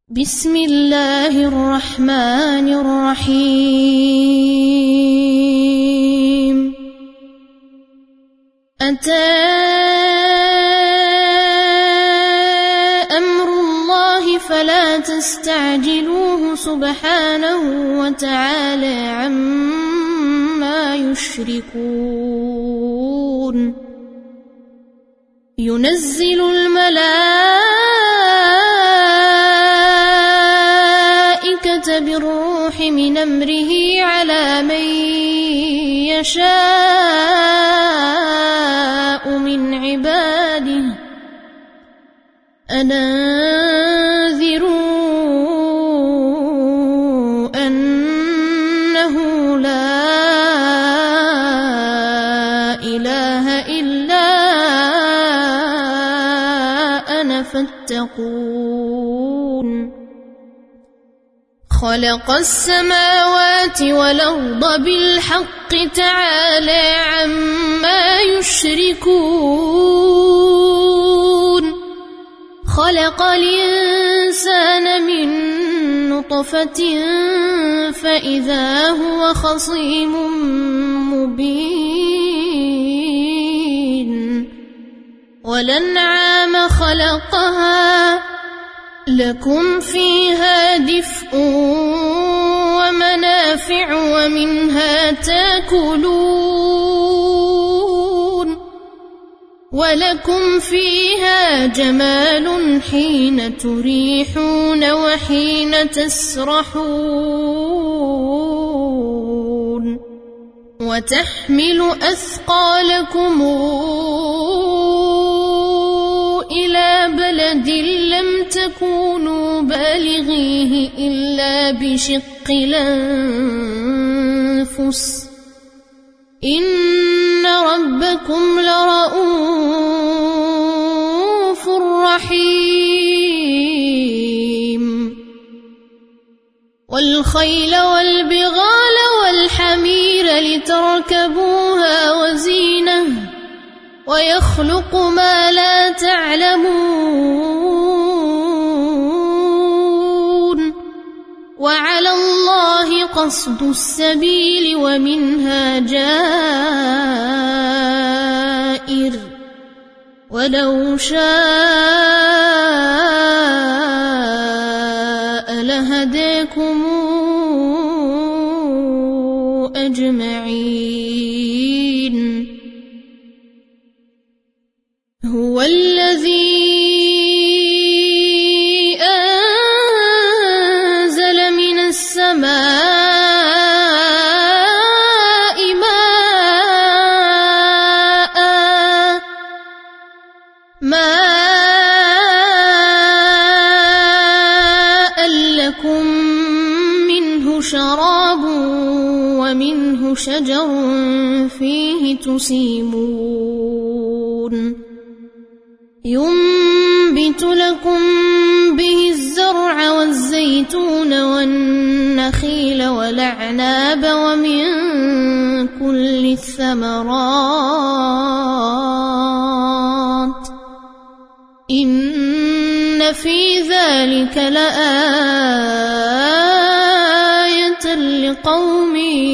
بسم الله الرحمن الرحيم أتى أمر الله فلا تستعجلوه سبحانه وتعالى عما يشركون ينزل الملائكة بالروح من أمره على من يشاء من عباده أن أنذروا أنه لا إله إلا أنا فاتقون خلق السماوات والأرض بالحق تعالى عما يشركون خلق الإنسان من نطفة فإذا هو خصيم مبين والأنعام خلقها لكم فيها دفء ومنافع ومنها تاكلون ولكم فيها جمال حين تريحون وحين تسرحون وتحمل أثقالكم إلى بلد لم تكونوا بالغيه إلا بشق الأنفس إن ربكم لرؤوف رحيم والخيل والبغال والحمير لتركبوها وزينة ويخلق ما لا تعلمون وعلى الله قصد السبيل ومنها جائر ولو شاء لهداكم أجمعين هو الذي أنزل من السماء ماء لكم منه شراب ومنه شجر فيه تسيمون ينبت لكم به الزرع والزيتون والنخيل والأعناب ومن كل الثمرات إن في ذلك لآية لقوم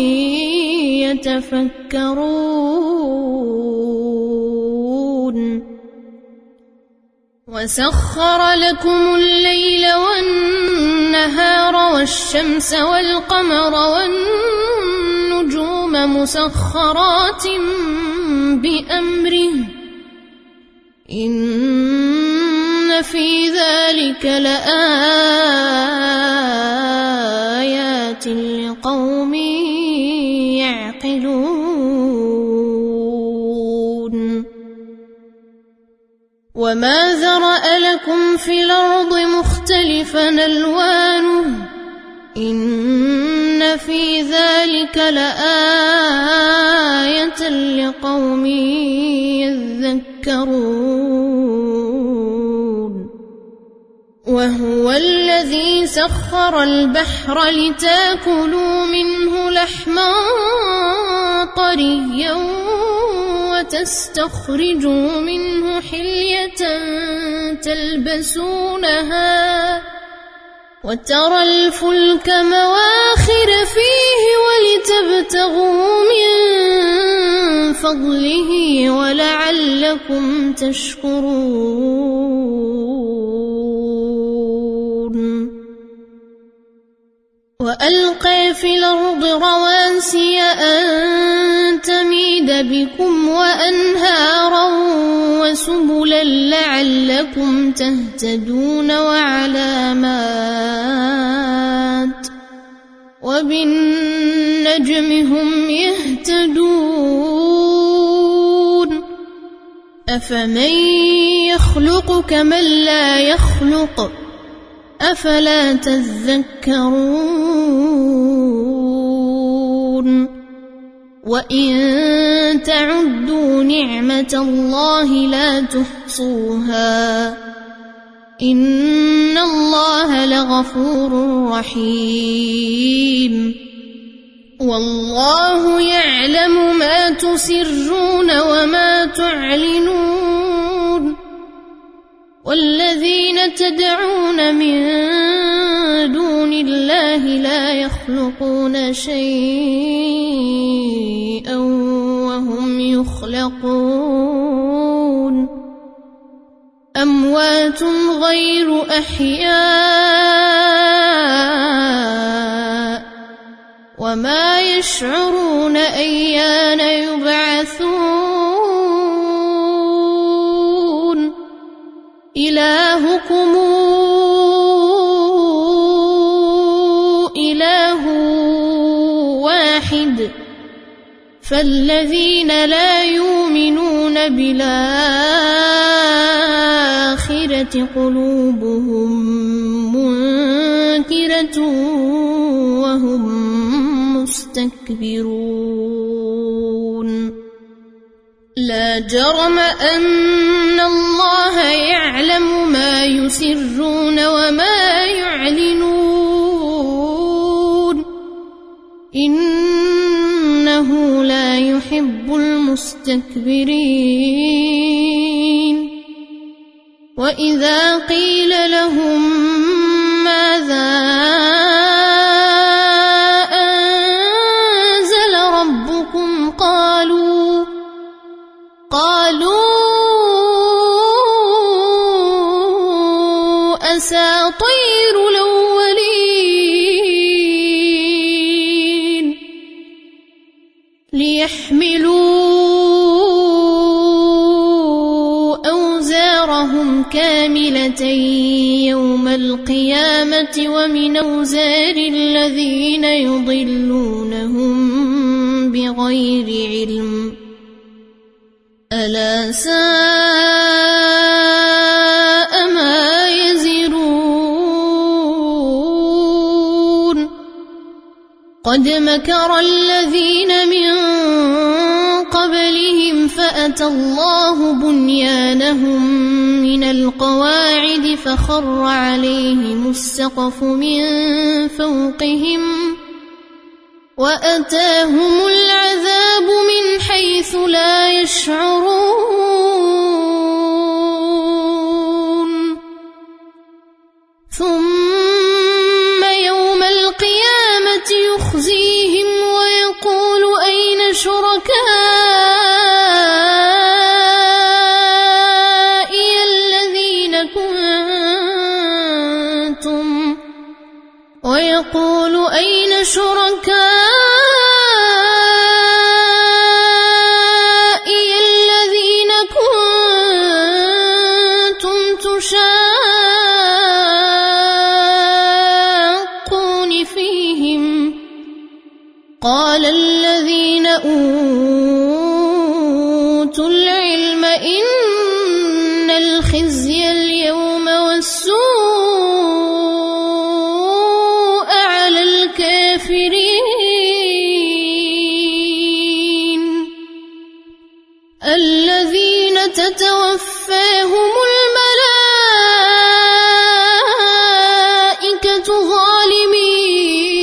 يتفكرون وسخر لكم الليل والنهار والشمس والقمر والنجوم مسخرات بأمره إن في ذلك لآيات لقوم يعقلون وما ذرأ لكم في الأرض مختلفا ألوانه إن في ذلك لآية لقوم يذكرون وهو الذي سخر البحر لتاكلوا منه لحما طريا وتستخرجوا منه حلية تلبسونها وترى الفلك مواخر فيه ولتبتغوا من فضله ولعلكم تشكرون وألقى في الأرض رواسي أن تميد بكم وأنهارا وسبلا لعلكم تهتدون وعلامات وبالنجم هم يهتدون أفمن يخلق كمن لا يخلق أفلا تذكرون وإن تعدوا نعمة الله لا تحصوها إن الله لغفور رحيم والله يعلم ما تسرون وما تعلنون والذين تدعون من دون الله لا يخلقون شيئا وهم يخلقون أموات غير أحياء وما يشعرون أيان يبعثون إلهكم إله واحد فالذين لا يؤمنون بالآخرة قلوبهم منكرة وهم مستكبرون لا جرم أن الله يعلم ما يسرون وما يعلنون إنه لا يحب المستكبرين وإذا قيل لهم ماذا أنزل ربكم قالوا أساطير الأولين ليحملوا أوزارهم كاملة يوم القيامة ومن أوزار الذين يضلونهم بغير علم ألا ساء ما يزرون قد مكر الذين من قبلهم فأتى الله بنيانهم من القواعد فخر عليهم السقف من فوقهم وأتاهم العذاب من حيث لا يشعرون ثم يوم القيامة يخزيهم ويقول أين شركائي الذين كنتم تشاقون فيهم قال الذين أوتوا العلم إن الخزي اليوم والسوء على الكافرين الذين تتوفاهم الملائكة ظالمي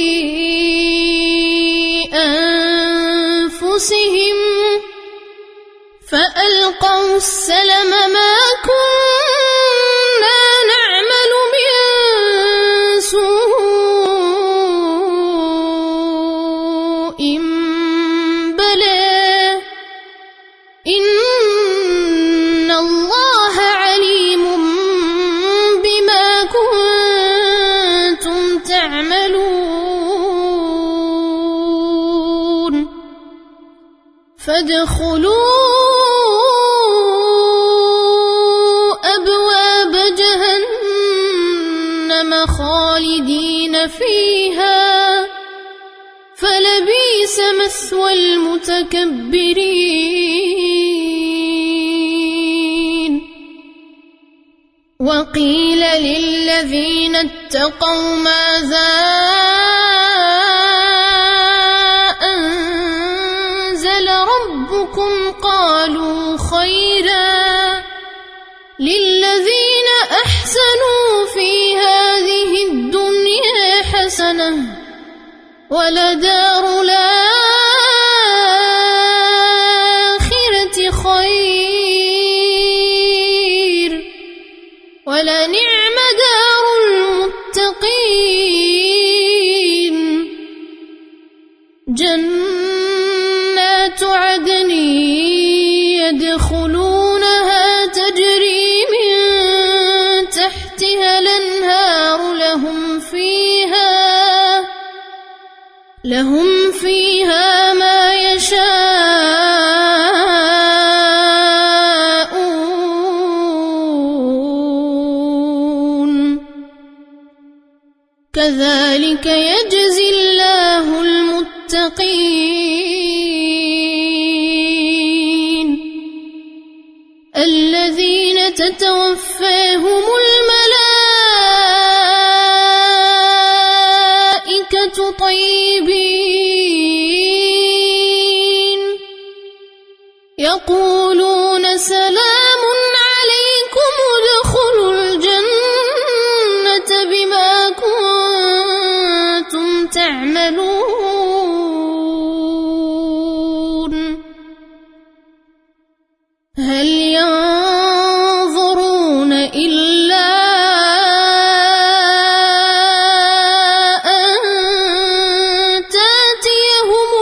أنفسهم فألقوا السلم ما كنا نعمل من سوء فادخلوا أبواب جهنم خالدين فيها فلبئس مثوى المتكبرين. وقيل للذين اتقوا ماذا أنزل ربكم قالوا خيرا للذين أحسنوا في هذه الدنيا حسنة ولدار الآخرة خير ولنعم دار المتقين. جنات عدن يدخلونها تجري من تحتها الأنهار لهم فيها ما يشاءون كذلك يجزي الله المتقين الذين تتوفاهم الملائكة طيبين يقولون سلام عليكم ادخلوا الجنة بما كنتم تعملون. هل ينظرون إلا أن تأتيهم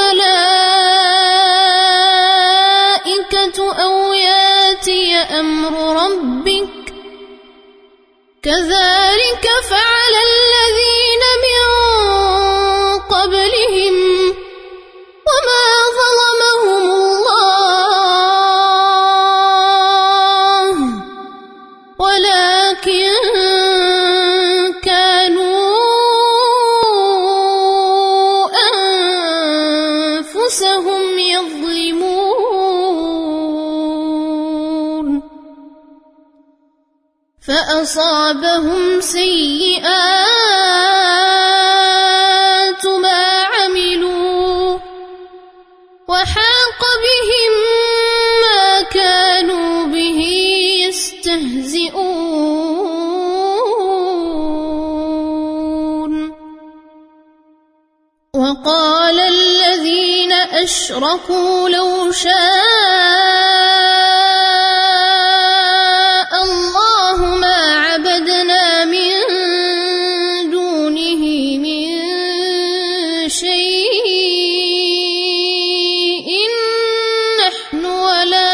الملائكة أو يأتي أمر ربك كذلك فعل الذين من قبلهم وما ظلمهم الله ولكن كانوا أنفسهم يظلمون. فأصابهم سيئات ما عملوا وحاق بهم ما كانوا به يستهزئون. وقال الذين أشركوا لو شاء الله ما عبدنا من دونه من شيء نحن ولا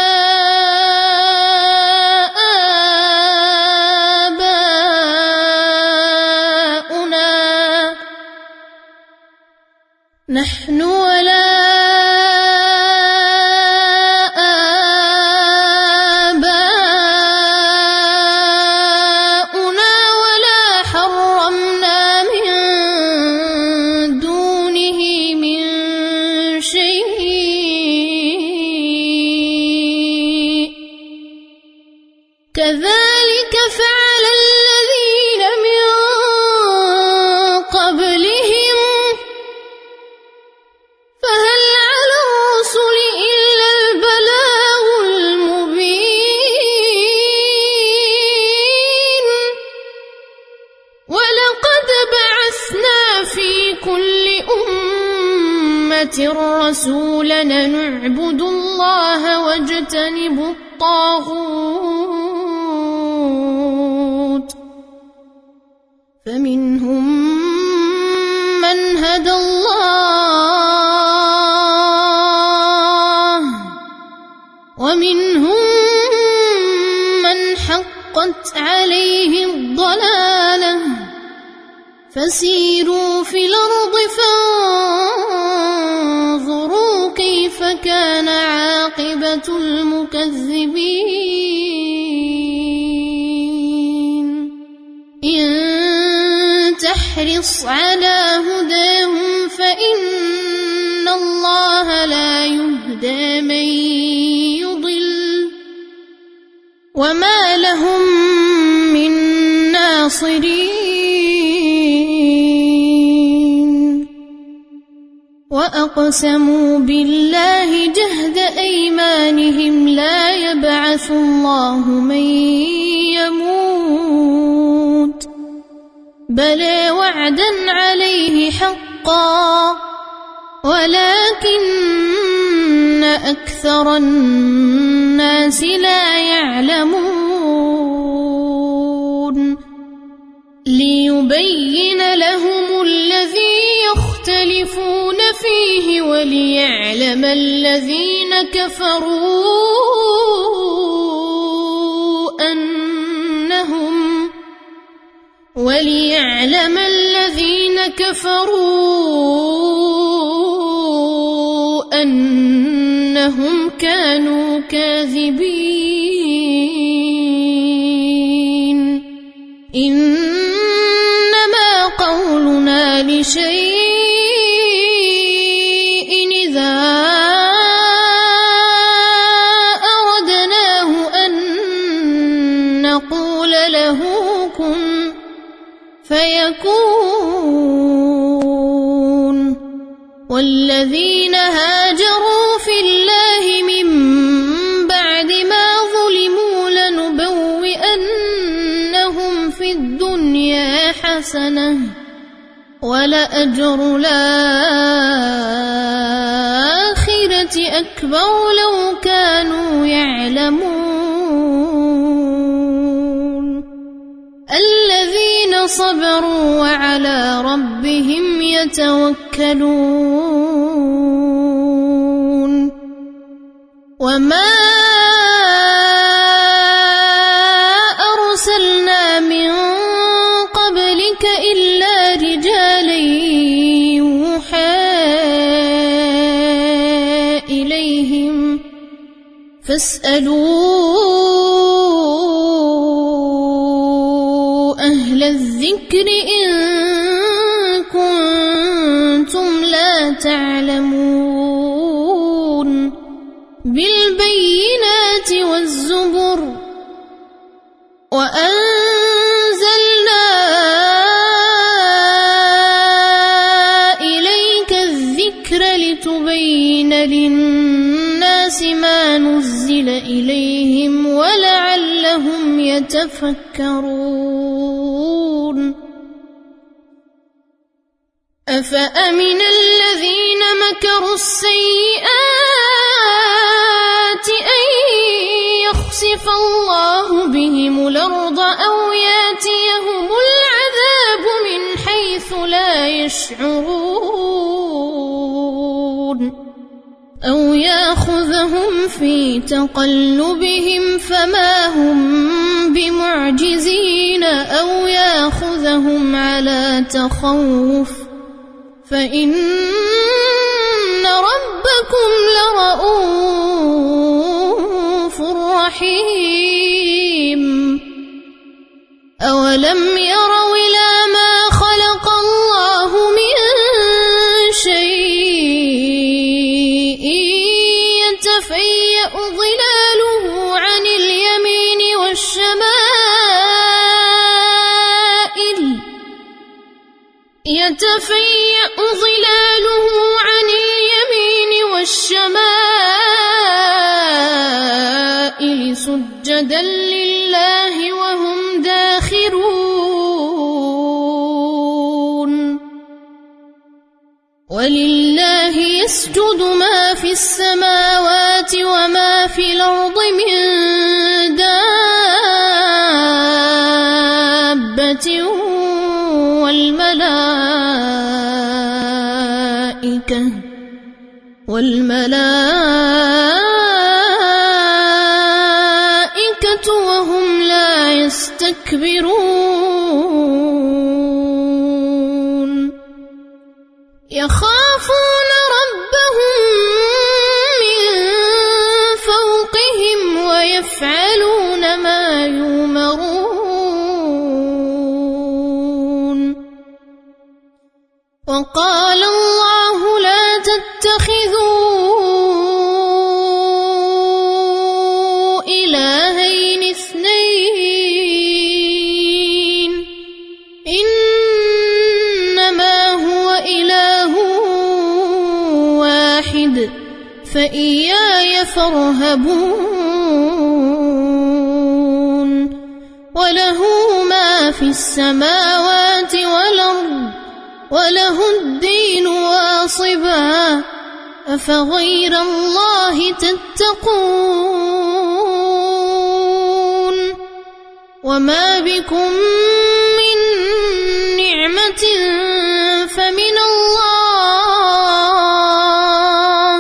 آباؤنا ولا حرمنا من دونه من شيء كذلك فعل الذين من قبلهم فهل على الرسل إلا البلاغ المبين. ولقد بعثنا في كل أمة رسولا أن اعبدوا الله واجتنبوا الطاغوت فمنهم من هدى الله ومنهم من حقت عليه الضلالة فسيروا في الأرض فانظروا كيف كان المكذبين إن تحرص على هداهم فإن الله لا يهدى من يضل وما لهم من ناصرين وأقسموا بالله جهد أيمانهم لا يبعث الله من يموت بلى وعدا عليه حقا ولكن أكثر الناس لا يعلمون ليبين لهم الذي يختلفون فيه وليعلم الذين كفروا أنهم كانوا كاذبين إنما قولنا لشيء إذا أردناه أن نقول له كن فيكون والذين هاجروا في الله من بعد ما ظلموا لنبوئنهم في الدنيا حسنة ولأجر الآخرة أكبر لو كانوا يعلمون الذين صبروا وعلى ربهم يتوكلون وما أرسلنا من قبلك إلا رجالا يوحى إليهم فاسألوا أهل الذكر إن كنتم لا تعلمون بالبينات والزبر وأنزلنا إليك الذكر لتبين للناس ما نزل إليهم ولعلهم يتفكرون أفأمن الذين مكروا السيئات أن يخسف الله بهم الأرض أو ياتيهم العذاب من حيث لا يشعرون أو يأخذهم في تقلبهم فما هم بمعجزين أو يأخذهم على تخوف فإن ربكم لرؤوف رحيم أولم يروا إلى ما خلق الله من شيء يتفيأ ظلاله عن اليمين والشمائل سجدا لله وهم داخرون ولله يسجد ما في السماوات وما في الأرض من دابة والملائكة وهم لا يستكبرون يخافون ربهم من فوقهم يفعلون ما يؤمرون. وقال الله لا تتخذوا إلهين اثنين إنما هو إله واحد فإياي فارهبون. وله ما في السماوات والأرض وله الدين واصبا أفغير الله تتقون. وما بكم من نعمة فمن الله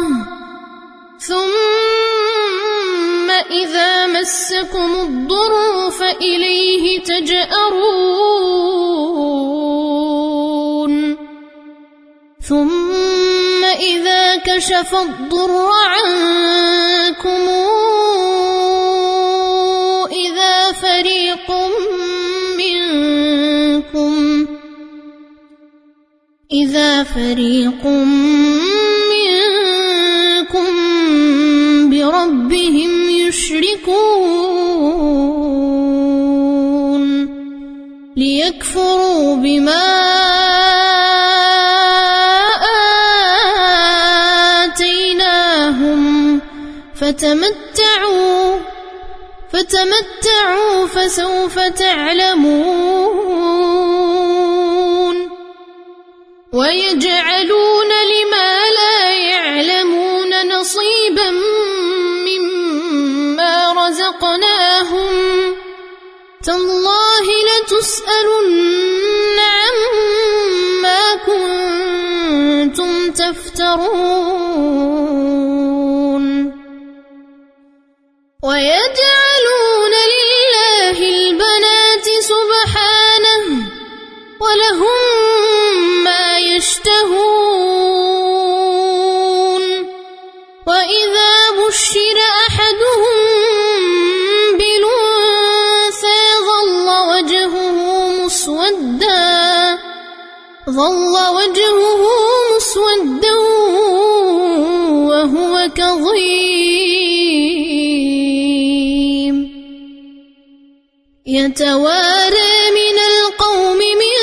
ثم إذا مسكم الضر فإليه تجأرون. ثم إذا كشف الضر عنكم إذا فريق منكم بربهم يشركون ليكفروا بما آتيناهم فتمتعوا فسوف تعلمون. ويجعلون لما لا يعلمون نصيبا مما رزقناهم تالله لتسألن عما كنتم تفترون. ويجعلون لله البنات سبحانه ولهم ما يشتهون. وإذا بشر أحدهم بالأنثى ظل وجهه مسودا وهو كظيم يتوارى من القوم من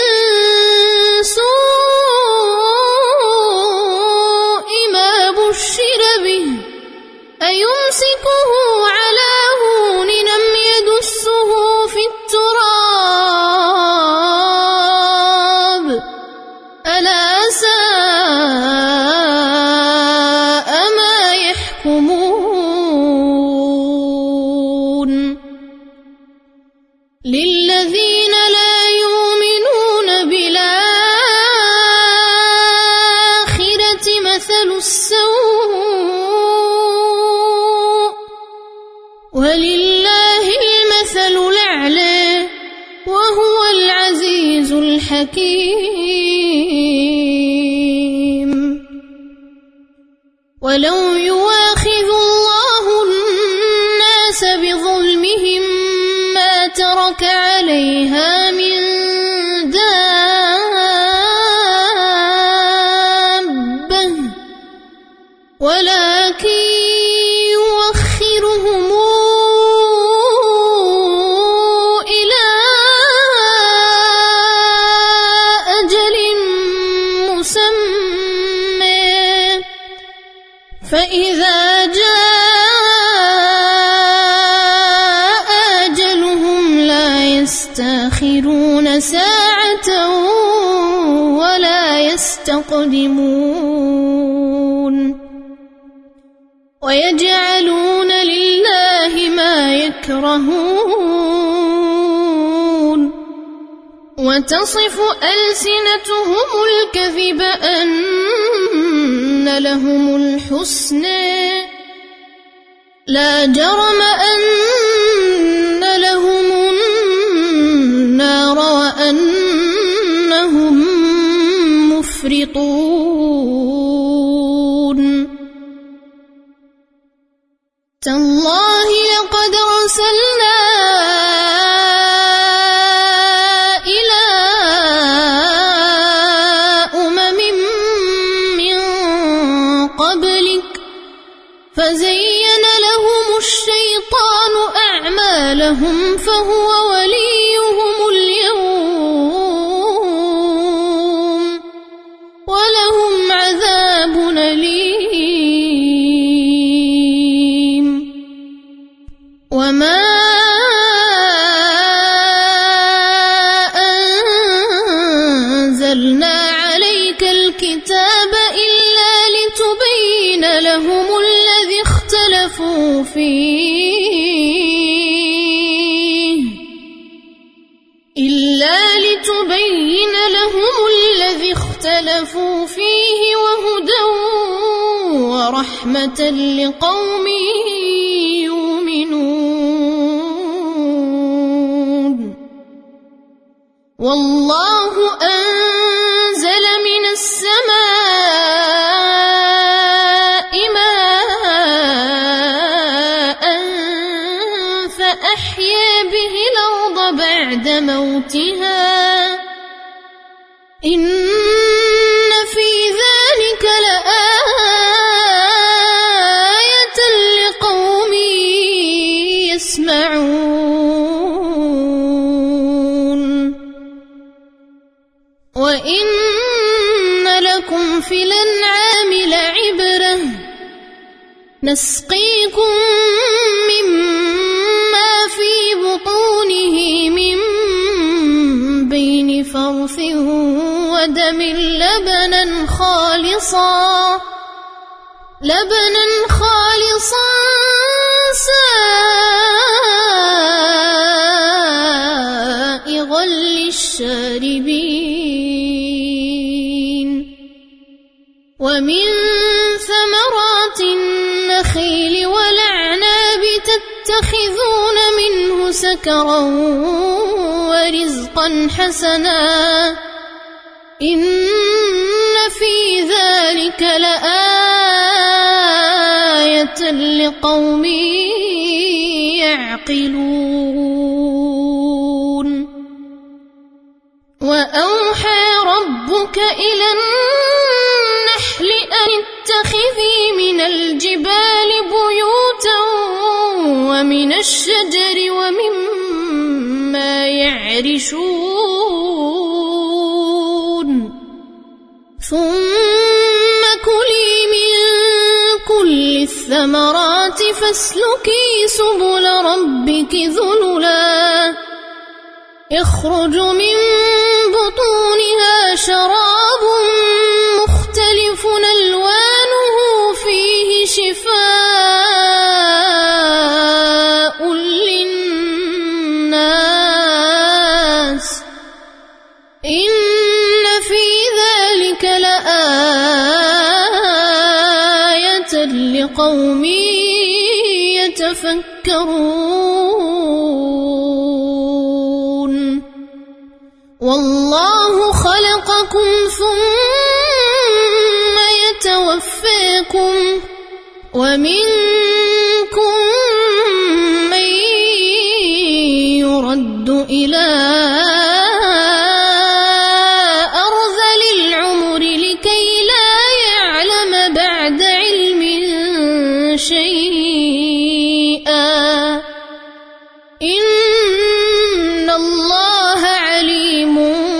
سوء ما بشر به أيمسكه على هون أم يدسه في التراب ألا ساء ما يحكمون. للذين لا يؤمنون بالآخرة مثل السوء ولله المثل الأعلى وهو العزيز الحكيم. ولو يواخذ الله الناس بظلمهم ما ترك عليها من دابة ولكن يوخرهم إلى أجل مسمى فإذا جاء أجلهم لا يستأخرون ساعة ولا يستقدمون. ويجعلون لله ما يكرهون وتصف ألسنتهم الكذب أن لهم الحسنى لا جرم أن لهم النار وأنهم مفرطون. تالله لقد اختلفوا فيه إلا لتبين لهم الذي اختلفوا فيه وهدى ورحمة لقوم يؤمنون والله أنزل من السماء ماء فأحيا به الأرض بعد موتها إن في ذلك لآية لقوم يسمعون وإن لكم في الأنعام لعبرة نسقيكم مما في بطونه من بين فرث ودم لبنا خالصا سائغا للشاربين ومن ثمرات النخيل والأعناب تتخذون منه سكرا ورزقا حسنا إن في ذلك لآية لقوم يعقلون وأوحى ربك إلى النحل أن اتخذي من الجبال بيوتا ومن الشجر ومما يعرشون ثم كلي من كل الثمرات فاسلكي سبل ربك ذللا يخرج من بطونها شراب مختلف ألوانه فيه شفاء للناس إن في ذلك لآية لقوم يتفكرون والله خلقكم ثم يتوفاكم ومنكم من يرد إلى أرذل العمر لكي لا يعلم بعد علم شيئا إن الله عليم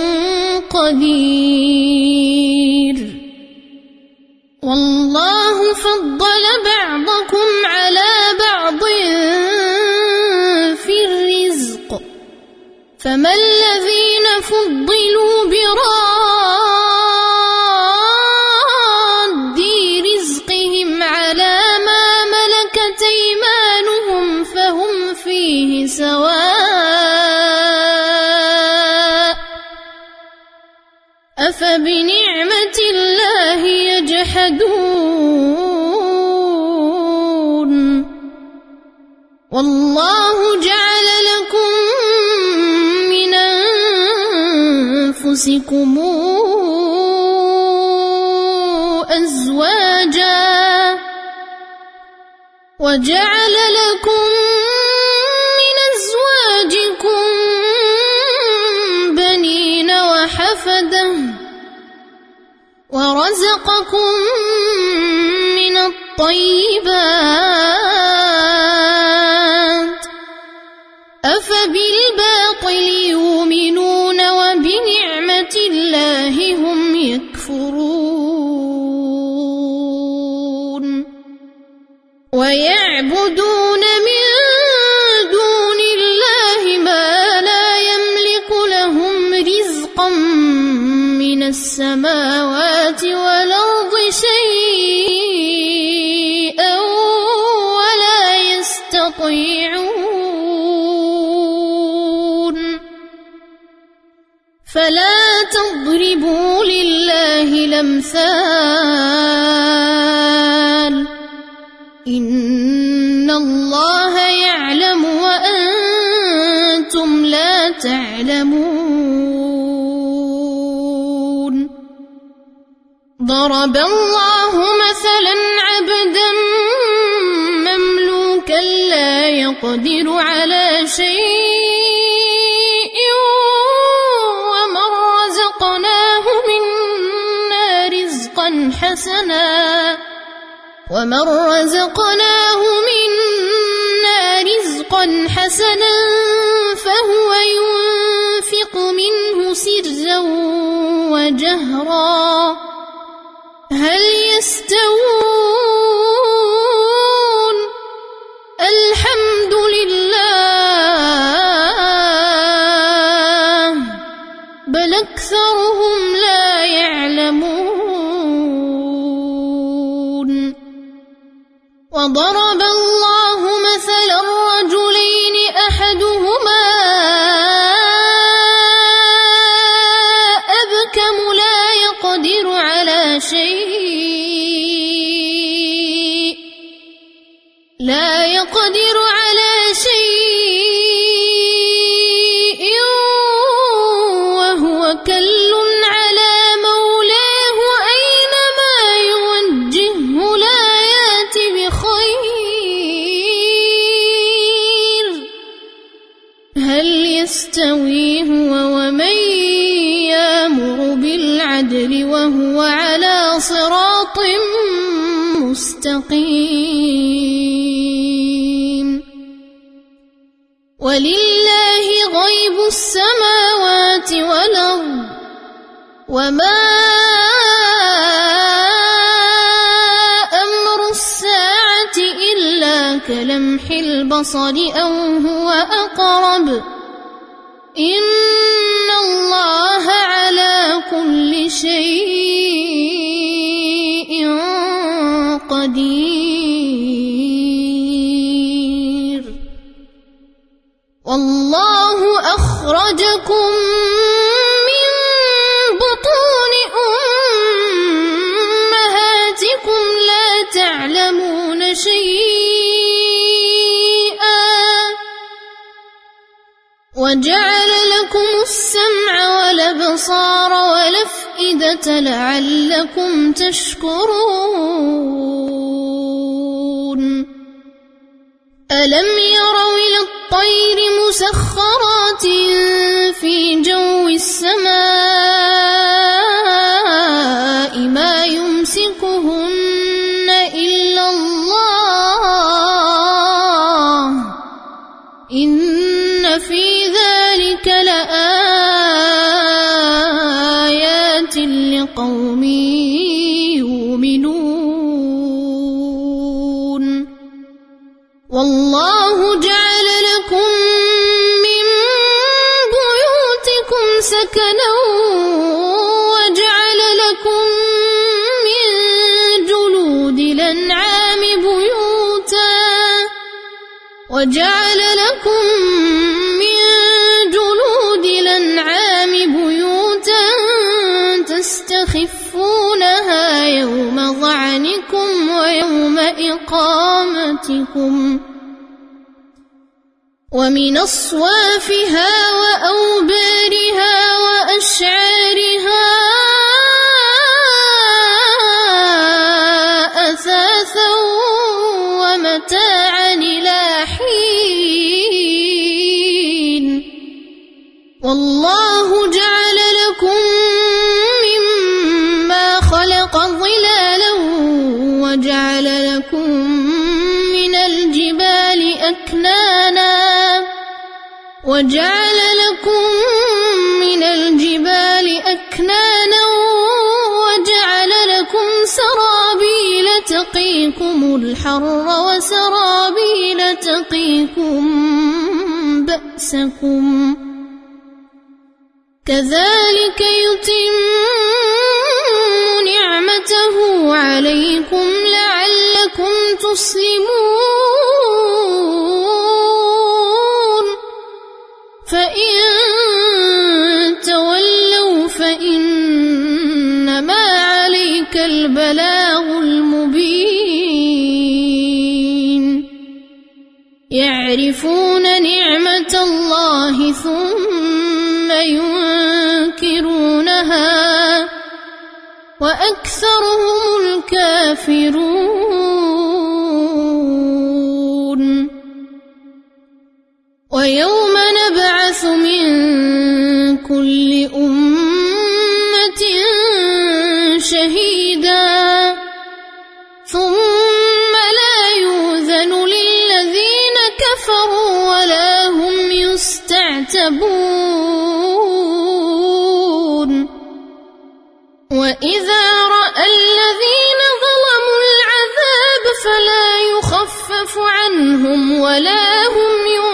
قدير والله فضل بعضكم على بعض في الرزق فما الذين فضلوا براد رزقهم على ما ملكت أيمانهم فهم فيه سواء أفبنعمة الله يجحدون والله جعل لكم من أنفسكم أزواجا وجعل لكم من أزواجكم بنين وحفدة ورزقكم من الطيبات أفبالباطل يؤمنون وبنعمة الله هم يكفرون ويعبدون من دون الله ما لا يملك لهم رزقا من السماوات والأرض شيئا ولا يطيعون فلا تضربوا لله الأمثال إن الله يعلم وأنتم لا تعلمون ضرب الله مثلا عبدا مملوكا لا يقدر على شيء ومن رزقناه منا رزقا حسنا فهو ينفق منه سرا وجهرا هل يستوون الحمد لله بل أكثرهم لا يعلمون وضرب الله مثلا رجلين أحدهما أبكم لا يقدر على شيء وهو كل على مولاه أينما يوجهه لا يأت بخير هل يستوي هو ومن يأمر بالعدل وهو على صراط مستقيم ولله غيب السماوات والأرض وما أمر الساعة إلا كلمح البصر أو هو أقرب إن الله على كل شيء قدير والله أخرجكم من بطون أمهاتكم لا تعلمون شيئا وجعل لكم السمع والأبصار والأفئدة لعلكم تشكرون ألم يروا إلى الطير مسخرات في جو السماء ما يمسكهن إلا الله إن في ذلك لآيات لقوم يؤمنون والله جعل لكم من بيوتكم سكنا وجعل لكم من جلود الأنعام بيوتا تستخفونها يوم ظعنكم ويوم إقامتكم ومن أصوافها وأوبارها وأشعارها أثاثا ومتاعا إلى حين والله جعل لكم مما خلق ظلالا وجعل لكم من الجبال أكنانا وجعل لكم سرابيل تقيكم الحر وسرابيل تقيكم بأسكم كذلك يتم نعمته عليكم لعلكم تسلمون فإن تولوا فإنما عليك البلاغ المبين يعرفون نعمة الله ثم ينكرونها وأكثرهم الكافرون ويوم نبعث من كل أمة شهيدا ثم لا يؤذن للذين كفروا ولا هم يستعتبون وإذا رأى الذين ظلموا العذاب فلا يخفف عنهم ولا هم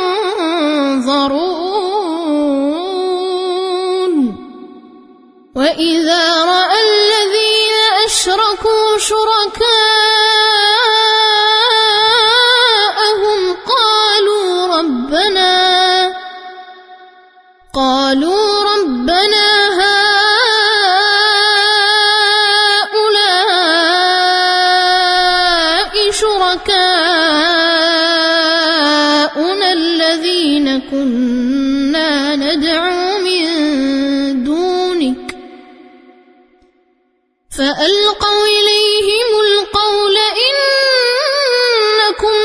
ينظرون وإذا رأى الذين أشركوا شركاءهم قالوا ربنا هؤلاء شركاؤنا الذين كنا ندعو من دونك فألقوا إليهم القول إنكم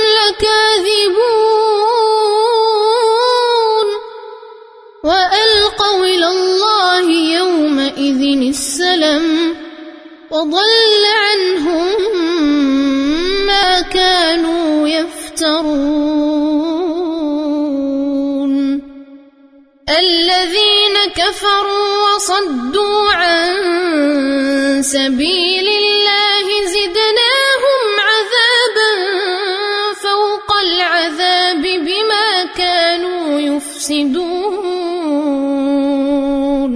لكاذبون وألقوا إلى الله يومئذ السلم وضل عنهم ما كانوا يفترون الذين كفروا وصدوا عن سبيل الله زدناهم عذابا فوق العذاب بما كانوا يفسدون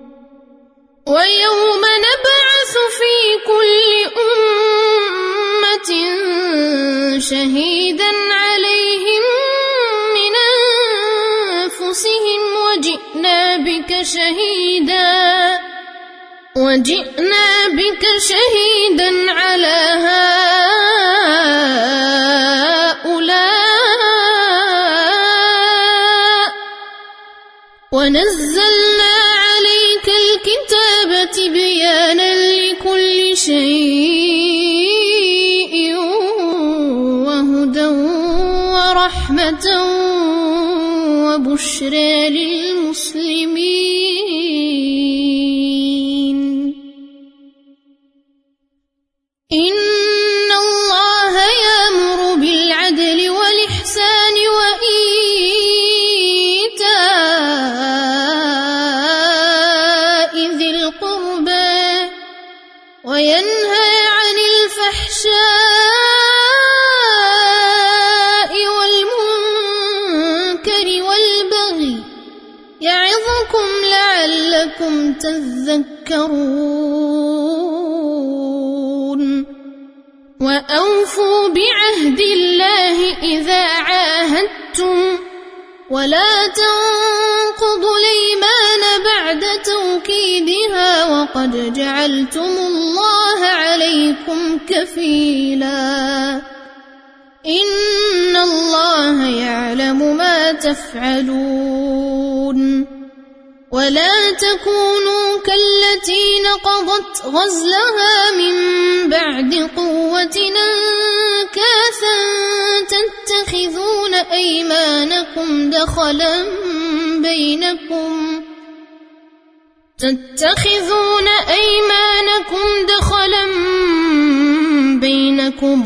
ويوم نبعث في كل أمة شهيدا عليهم من أنفسهم وجئنا بك شهيدا على هؤلاء ونزلنا عليك الكتاب تبيانا لكل شيء وهدى ورحمة وبشرى للمسلمين إن الله يأمر بالعدل والإحسان وإيتاء ذي القربى وينهى عن الفحشاء والمنكر والبغي يعظكم لعلكم تذكرون وأوفوا بعهد الله إذا عاهدتم ولا تنقضوا الأيمان بعد توكيدها وقد جعلتم الله عليكم كفيلا إن الله يعلم ما تفعلون ولا تكونوا كالتي نقضت غزلها من بعد قوة أنكاثا تتخذون أيمانكم دخلا بينكم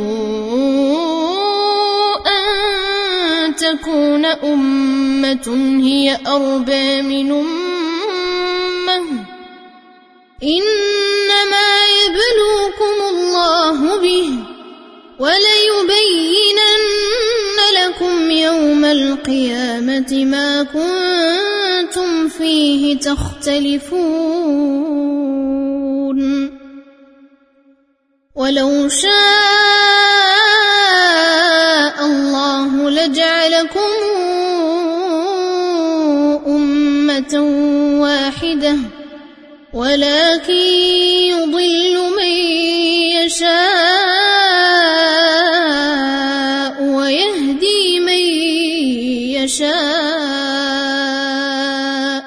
أن تكون أمة هي أربى من أمة إنما يبلوكم الله به وليبينن لكم يوم القيامة ما كنتم فيه تختلفون ولو شاء الله لجعلكم ولكن يضل من يشاء ويهدي من يشاء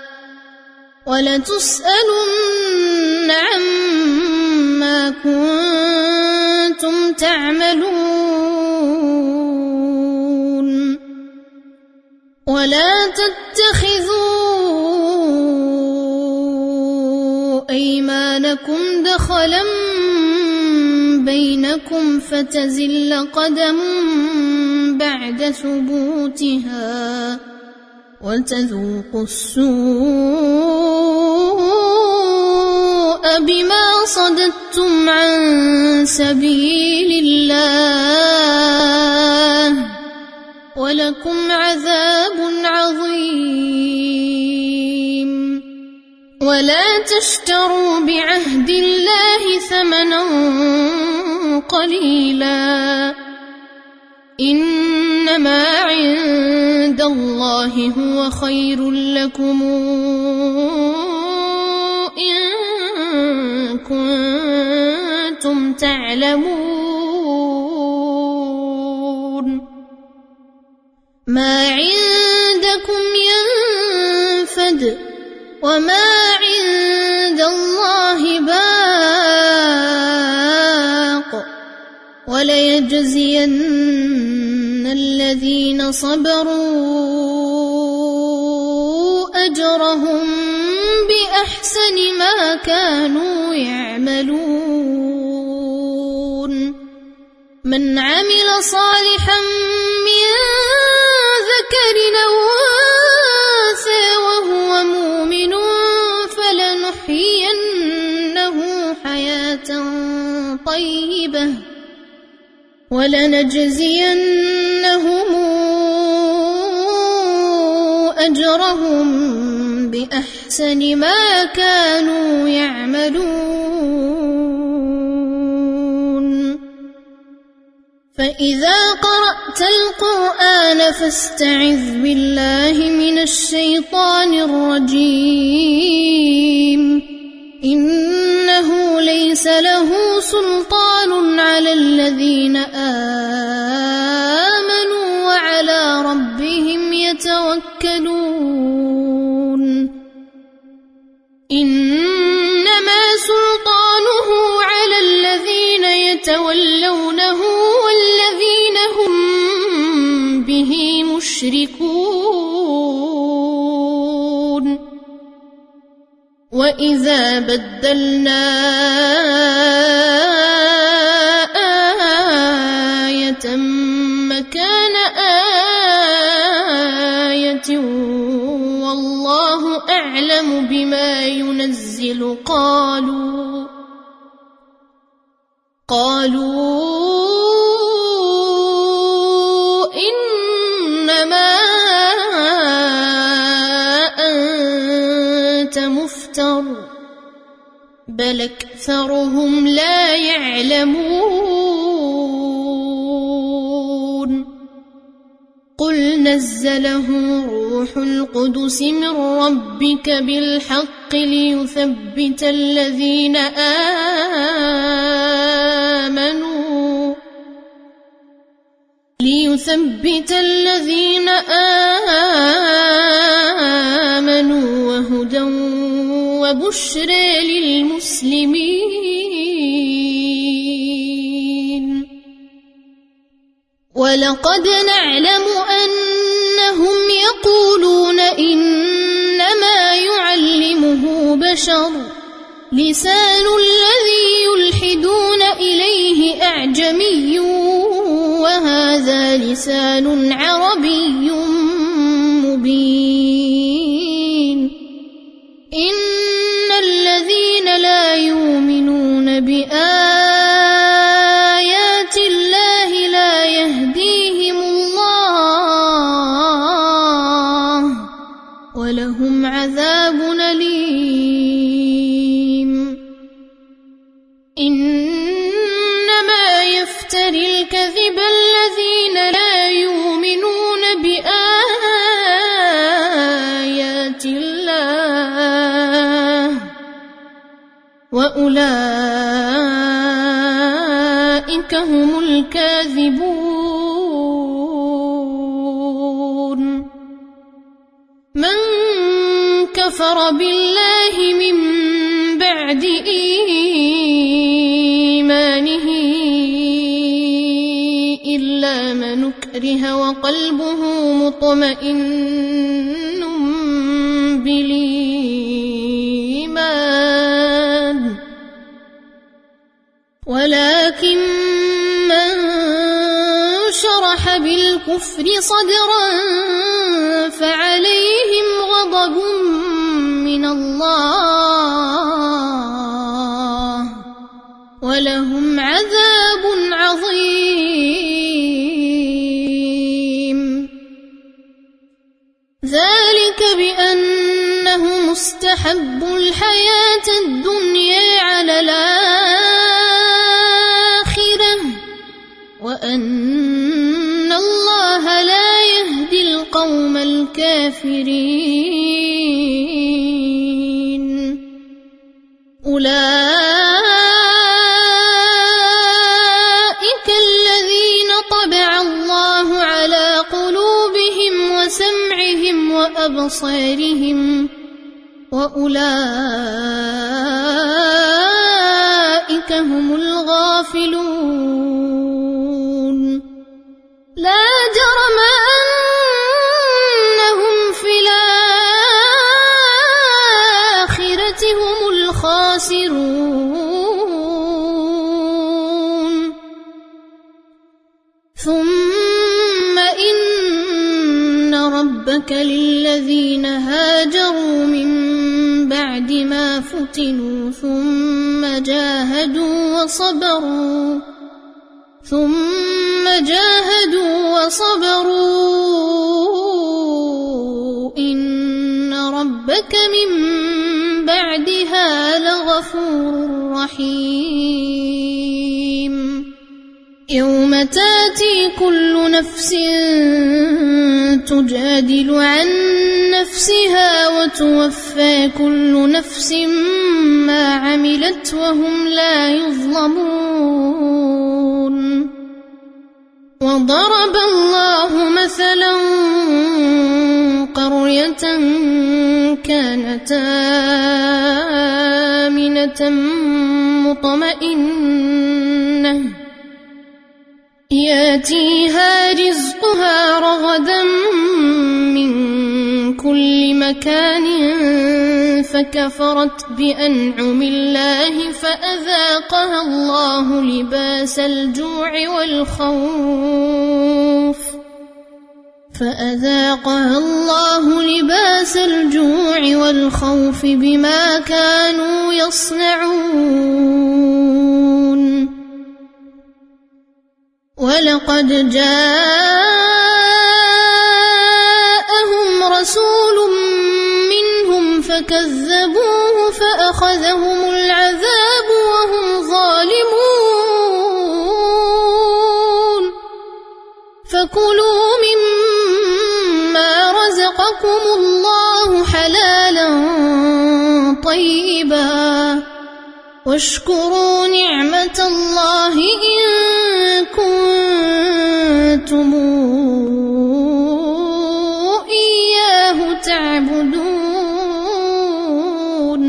ولتسألن عما كنتم تعملون ولا تتخذوا أيمانكم دخلا بينكم فتزل قدم بعد ثبوتها وتذوقوا السوء بما صددتم عن سبيل الله ولكم عذاب عظيم ولا تشتروا بعهد الله ثمنا قليلا إنما عند الله هو خير لكم إن كنتم تعلمون ما عندكم ينفد وما عند الله باق وليجزين الذين صبروا أجرهم بأحسن ما كانوا يعملون من عمل صالحا من ذكر أو أنثى وهو مؤمن فلنحيينه حياة طيبة ولنجزينهم أجرهم بأحسن ما كانوا يعملون فإذا قرأت القرآن فاستعذ بالله من الشيطان الرجيم إنه ليس له سلطان على الذين آمنوا وعلى ربهم يتوكلون إنما سلطانه على الذين يتولونه والذين هم به مشركون وإذا بدلنا آية مكان آية والله أعلم بما ينزل قالوا إنما أنت مفتر بل أكثرهم لا يعلمون قل نزله روح القدس من ربك بالحق ليثبت الذين آمنوا وهدى وبشرى للمسلمين ولقد نعلم أنهم يقولون إنما يعلمه بشر لسان الذي يلحدون إليه أعجمي وهذا لسان عربي مبين إن الذين لا يؤمنون بآيات الله لا يهديهم الله ولهم عذاب أليم إنما يفتري الكذب الذين لا يؤمنون بآيات الله وأولئك هم الكاذبون. من كفر بالله من بعد إيمانه إلا من أكره وقلبه مطمئن بالإيمان، ولكن من شرح بالكفر صدرا فعليهم غضب من الله ولهم عذاب عظيم. ذلك بأنه مستحب الحياة الدنيا على الآخرة، وأن الله لا يهدي القوم الكافرين. أولئك الذين طبع الله على قلوبهم وسمعهم وأبصارهم، وأولئك هم الغافلون. لا جرم أنهم في الآخرة هم الخاسرون. ثم إن ربك للذين هاجروا من بعد ما فتنوا ثم جاهدوا وصبروا إن ربك من بعدها لغفور رحيم. يوم تاتي كل نفس تجادل عن نفسها وتوفى كل نفس ما عملت وهم لا يظلمون. وضرب الله مثلا قرية كانت آمنة مطمئنة ياتيها رزقها رغدا من كل مكان فكفرت بأنعم الله فأذاقها الله لباس الجوع والخوف بما كانوا يصنعون. ولقد جاءهم رسول منهم فكذبوه فأخذهم العذاب وهم ظالمون. فكلوا مما رزقكم الله حلالا طيبا واشكروا نعمة الله إن كنتم إياه تعبدون.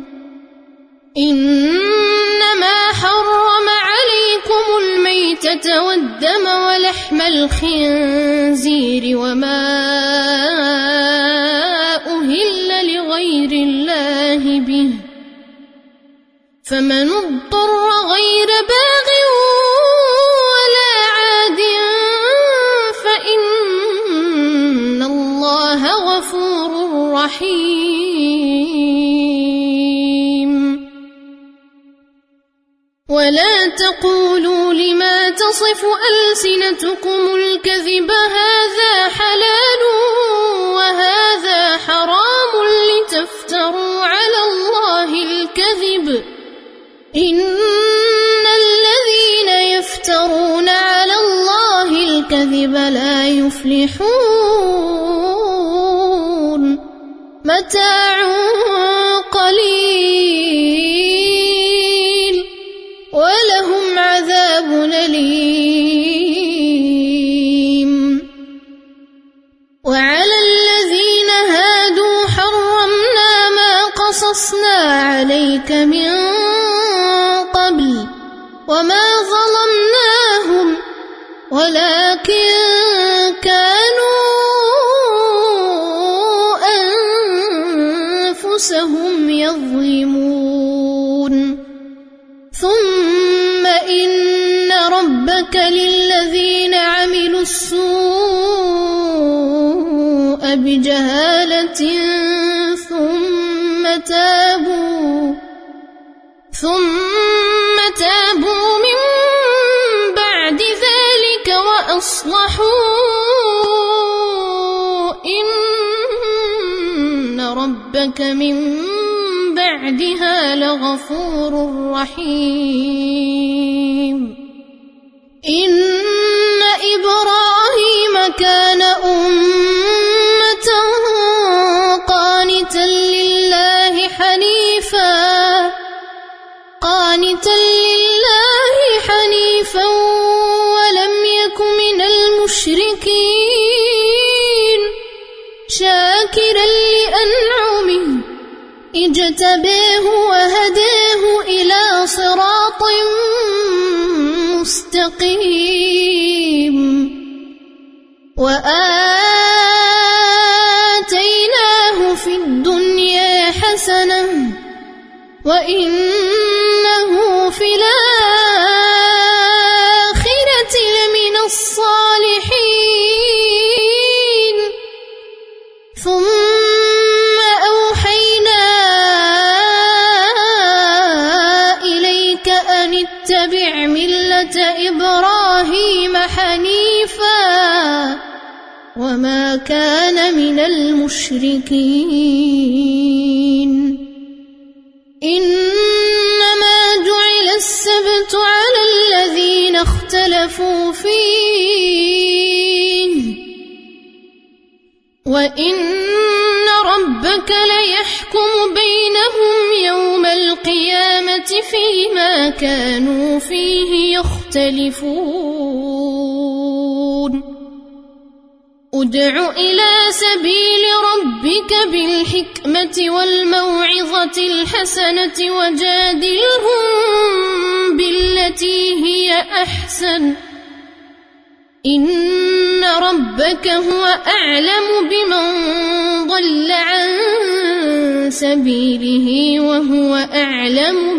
إنما حرم عليكم الميتة والدم ولحم الخنزير وما أهل لغير الله به، فمن اضطر غير باغ ولا عاد فإن الله غفور رحيم. ولا تقولوا لما تصف ألسنتكم الكذب هذا حلال وهذا حرام لتفتروا على الله الكذب، إن الذين يفترون على الله الكذب لا يفلحون. متاع قليل من قبل وما ظلمناهم ولكن كانوا أنفسهم يظلمون ثم إن ربك للذين عملوا السوء بجهالة ثم تابوا من بعد ذلك وأصلحوا إن ربك من بعدها لغفور رحيم إن إبراهيم كان أمة قانتا لله حنيفا ولم يك من المشركين شاكرا لأنعمه اجتباه وهداه إلى صراط مستقيم وآتيناه في الدنيا حسنة وإنه في الآخرة لمن الصالحين ثم أوحينا إليك أن اتبع ملة إبراهيم حنيفا وما كان من المشركين إنما جعل السبت على الذين اختلفوا فيه وإن ربك ليحكم بينهم يوم القيامة فيما كانوا فيه يختلفون ادع إلى سبيل ربك بالحكمة والموعظة الحسنة وجادلهم بالتي هي أحسن إن ربك هو أعلم بمن ضل عن سبيله وهو أعلم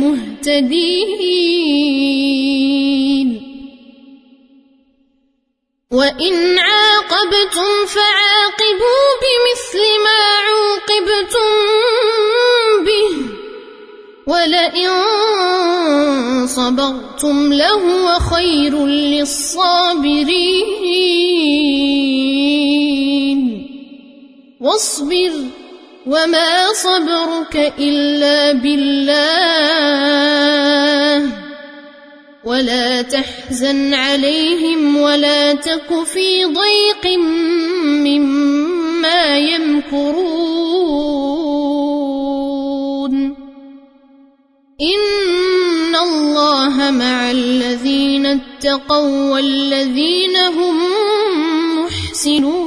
بالمهتدين وإن عاقبتم فعاقبوا بمثل ما عوقبتم به ولئن صبرتم لهو خير للصابرين واصبر وما صبرك إلا بالله ولا تحزن عليهم ولا تك في ضيق مما يمكرون إن الله مع الذين اتقوا والذين هم محسنون